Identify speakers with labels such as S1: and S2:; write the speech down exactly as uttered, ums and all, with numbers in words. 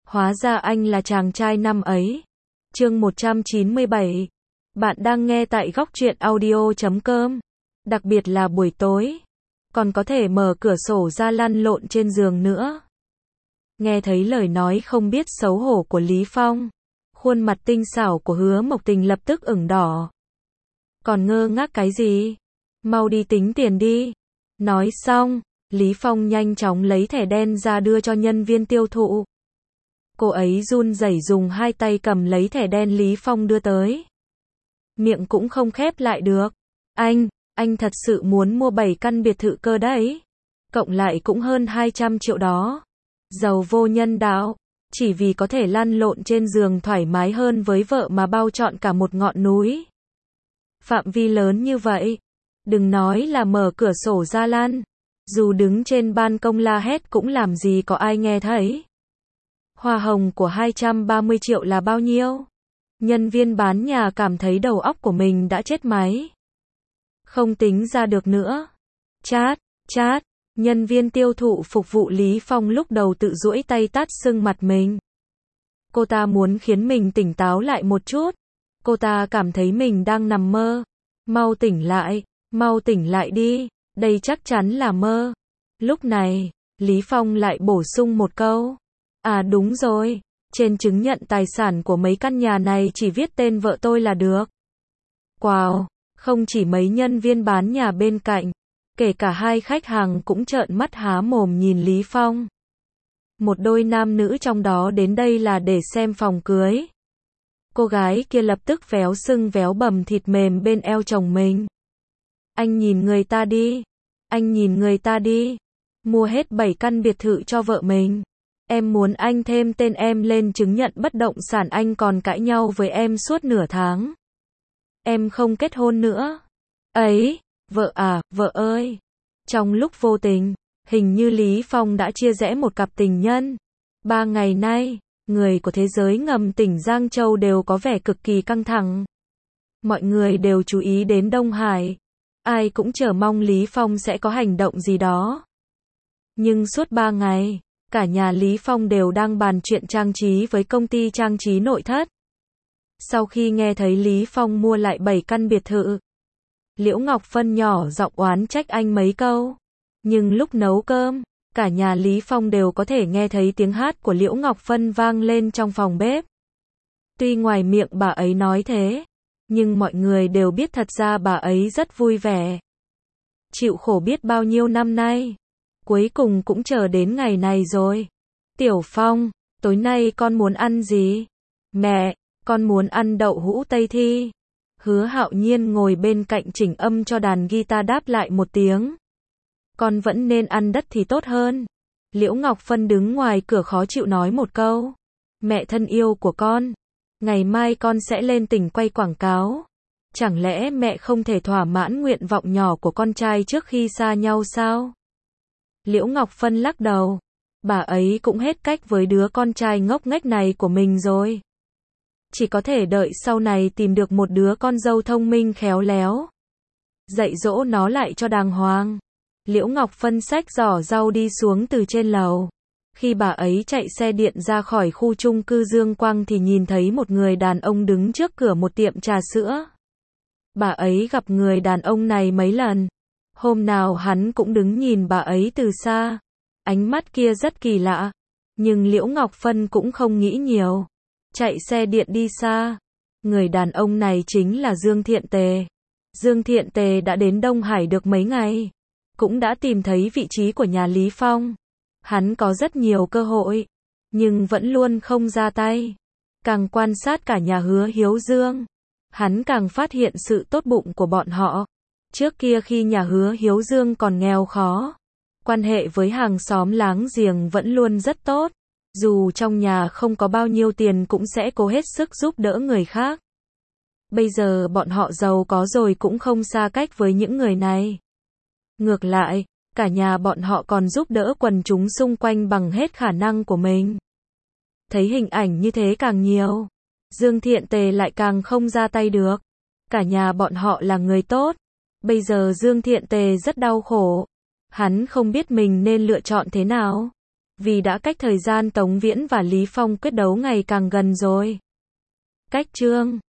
S1: Hóa ra anh là chàng trai năm ấy. Chương một trăm chín mươi bảy. Bạn đang nghe tại góc truyện audio chấm com. Đặc biệt là buổi tối, còn có thể mở cửa sổ ra lăn lộn trên giường nữa. Nghe thấy lời nói không biết xấu hổ của Lý Phong, khuôn mặt tinh xảo của Hứa Mộc Tình lập tức ửng đỏ. Còn ngơ ngác cái gì? Mau đi tính tiền đi. Nói xong, Lý Phong nhanh chóng lấy thẻ đen ra đưa cho nhân viên tiêu thụ. Cô ấy run rẩy dùng hai tay cầm lấy thẻ đen Lý Phong đưa tới. Miệng cũng không khép lại được. Anh, anh thật sự muốn mua bảy căn biệt thự cơ đấy. Cộng lại cũng hơn hai trăm triệu đó. Giàu vô nhân đạo, chỉ vì có thể lăn lộn trên giường thoải mái hơn với vợ mà bao trọn cả một ngọn núi. Phạm vi lớn như vậy, đừng nói là mở cửa sổ ra lăn, dù đứng trên ban công la hét cũng làm gì có ai nghe thấy. Hoa hồng của hai trăm ba mươi triệu là bao nhiêu? Nhân viên bán nhà cảm thấy đầu óc của mình đã chết máy. Không tính ra được nữa. Chát, chát, nhân viên tiêu thụ phục vụ Lý Phong lúc đầu tự duỗi tay tát sưng mặt mình. Cô ta muốn khiến mình tỉnh táo lại một chút. Cô ta cảm thấy mình đang nằm mơ. Mau tỉnh lại, mau tỉnh lại đi, đây chắc chắn là mơ. Lúc này, Lý Phong lại bổ sung một câu. À đúng rồi, trên chứng nhận tài sản của mấy căn nhà này chỉ viết tên vợ tôi là được. Wow, không chỉ mấy nhân viên bán nhà bên cạnh, kể cả hai khách hàng cũng trợn mắt há mồm nhìn Lý Phong. Một đôi nam nữ trong đó đến đây là để xem phòng cưới. Cô gái kia lập tức véo sưng véo bầm thịt mềm bên eo chồng mình. Anh nhìn người ta đi, anh nhìn người ta đi, mua hết bảy căn biệt thự cho vợ mình. Em muốn anh thêm tên em lên chứng nhận bất động sản, anh còn cãi nhau với em suốt nửa tháng. Em không kết hôn nữa. Ấy, vợ à, vợ ơi. Trong lúc vô tình, hình như Lý Phong đã chia rẽ một cặp tình nhân. Ba ngày nay, người của thế giới ngầm tỉnh Giang Châu đều có vẻ cực kỳ căng thẳng. Mọi người đều chú ý đến Đông Hải. Ai cũng chờ mong Lý Phong sẽ có hành động gì đó. Nhưng suốt ba ngày, cả nhà Lý Phong đều đang bàn chuyện trang trí với công ty trang trí nội thất. Sau khi nghe thấy Lý Phong mua lại bảy căn biệt thự, Liễu Ngọc Phân nhỏ giọng oán trách anh mấy câu. Nhưng lúc nấu cơm, cả nhà Lý Phong đều có thể nghe thấy tiếng hát của Liễu Ngọc Phân vang lên trong phòng bếp. Tuy ngoài miệng bà ấy nói thế, nhưng mọi người đều biết thật ra bà ấy rất vui vẻ. Chịu khổ biết bao nhiêu năm nay, cuối cùng cũng chờ đến ngày này rồi. Tiểu Phong, tối nay con muốn ăn gì? Mẹ, con muốn ăn đậu hũ Tây Thi. Hứa Hạo Nhiên ngồi bên cạnh chỉnh âm cho đàn guitar đáp lại một tiếng. Con vẫn nên ăn đất thì tốt hơn. Liễu Ngọc Phân đứng ngoài cửa khó chịu nói một câu. Mẹ thân yêu của con, ngày mai con sẽ lên tỉnh quay quảng cáo. Chẳng lẽ mẹ không thể thỏa mãn nguyện vọng nhỏ của con trai trước khi xa nhau sao? Liễu Ngọc Phân lắc đầu. Bà ấy cũng hết cách với đứa con trai ngốc nghếch này của mình rồi. Chỉ có thể đợi sau này tìm được một đứa con dâu thông minh khéo léo. Dạy dỗ nó lại cho đàng hoàng. Liễu Ngọc Phân xách giỏ rau đi xuống từ trên lầu. Khi bà ấy chạy xe điện ra khỏi khu chung cư Dương Quang thì nhìn thấy một người đàn ông đứng trước cửa một tiệm trà sữa. Bà ấy gặp người đàn ông này mấy lần. Hôm nào hắn cũng đứng nhìn bà ấy từ xa. Ánh mắt kia rất kỳ lạ. Nhưng Liễu Ngọc Phân cũng không nghĩ nhiều. Chạy xe điện đi xa. Người đàn ông này chính là Dương Thiện Tề. Dương Thiện Tề đã đến Đông Hải được mấy ngày. Cũng đã tìm thấy vị trí của nhà Lý Phong. Hắn có rất nhiều cơ hội, nhưng vẫn luôn không ra tay. Càng quan sát cả nhà Hứa Hiếu Dương, hắn càng phát hiện sự tốt bụng của bọn họ. Trước kia khi nhà Hứa Hiếu Dương còn nghèo khó, quan hệ với hàng xóm láng giềng vẫn luôn rất tốt. Dù trong nhà không có bao nhiêu tiền cũng sẽ cố hết sức giúp đỡ người khác. Bây giờ bọn họ giàu có rồi cũng không xa cách với những người này. Ngược lại, cả nhà bọn họ còn giúp đỡ quần chúng xung quanh bằng hết khả năng của mình. Thấy hình ảnh như thế càng nhiều, Dương Thiện Tề lại càng không ra tay được. Cả nhà bọn họ là người tốt. Bây giờ Dương Thiện Tề rất đau khổ. Hắn không biết mình nên lựa chọn thế nào. vì đã cách thời gian Tống Viễn và Lý Phong quyết đấu ngày càng gần rồi. Cách chương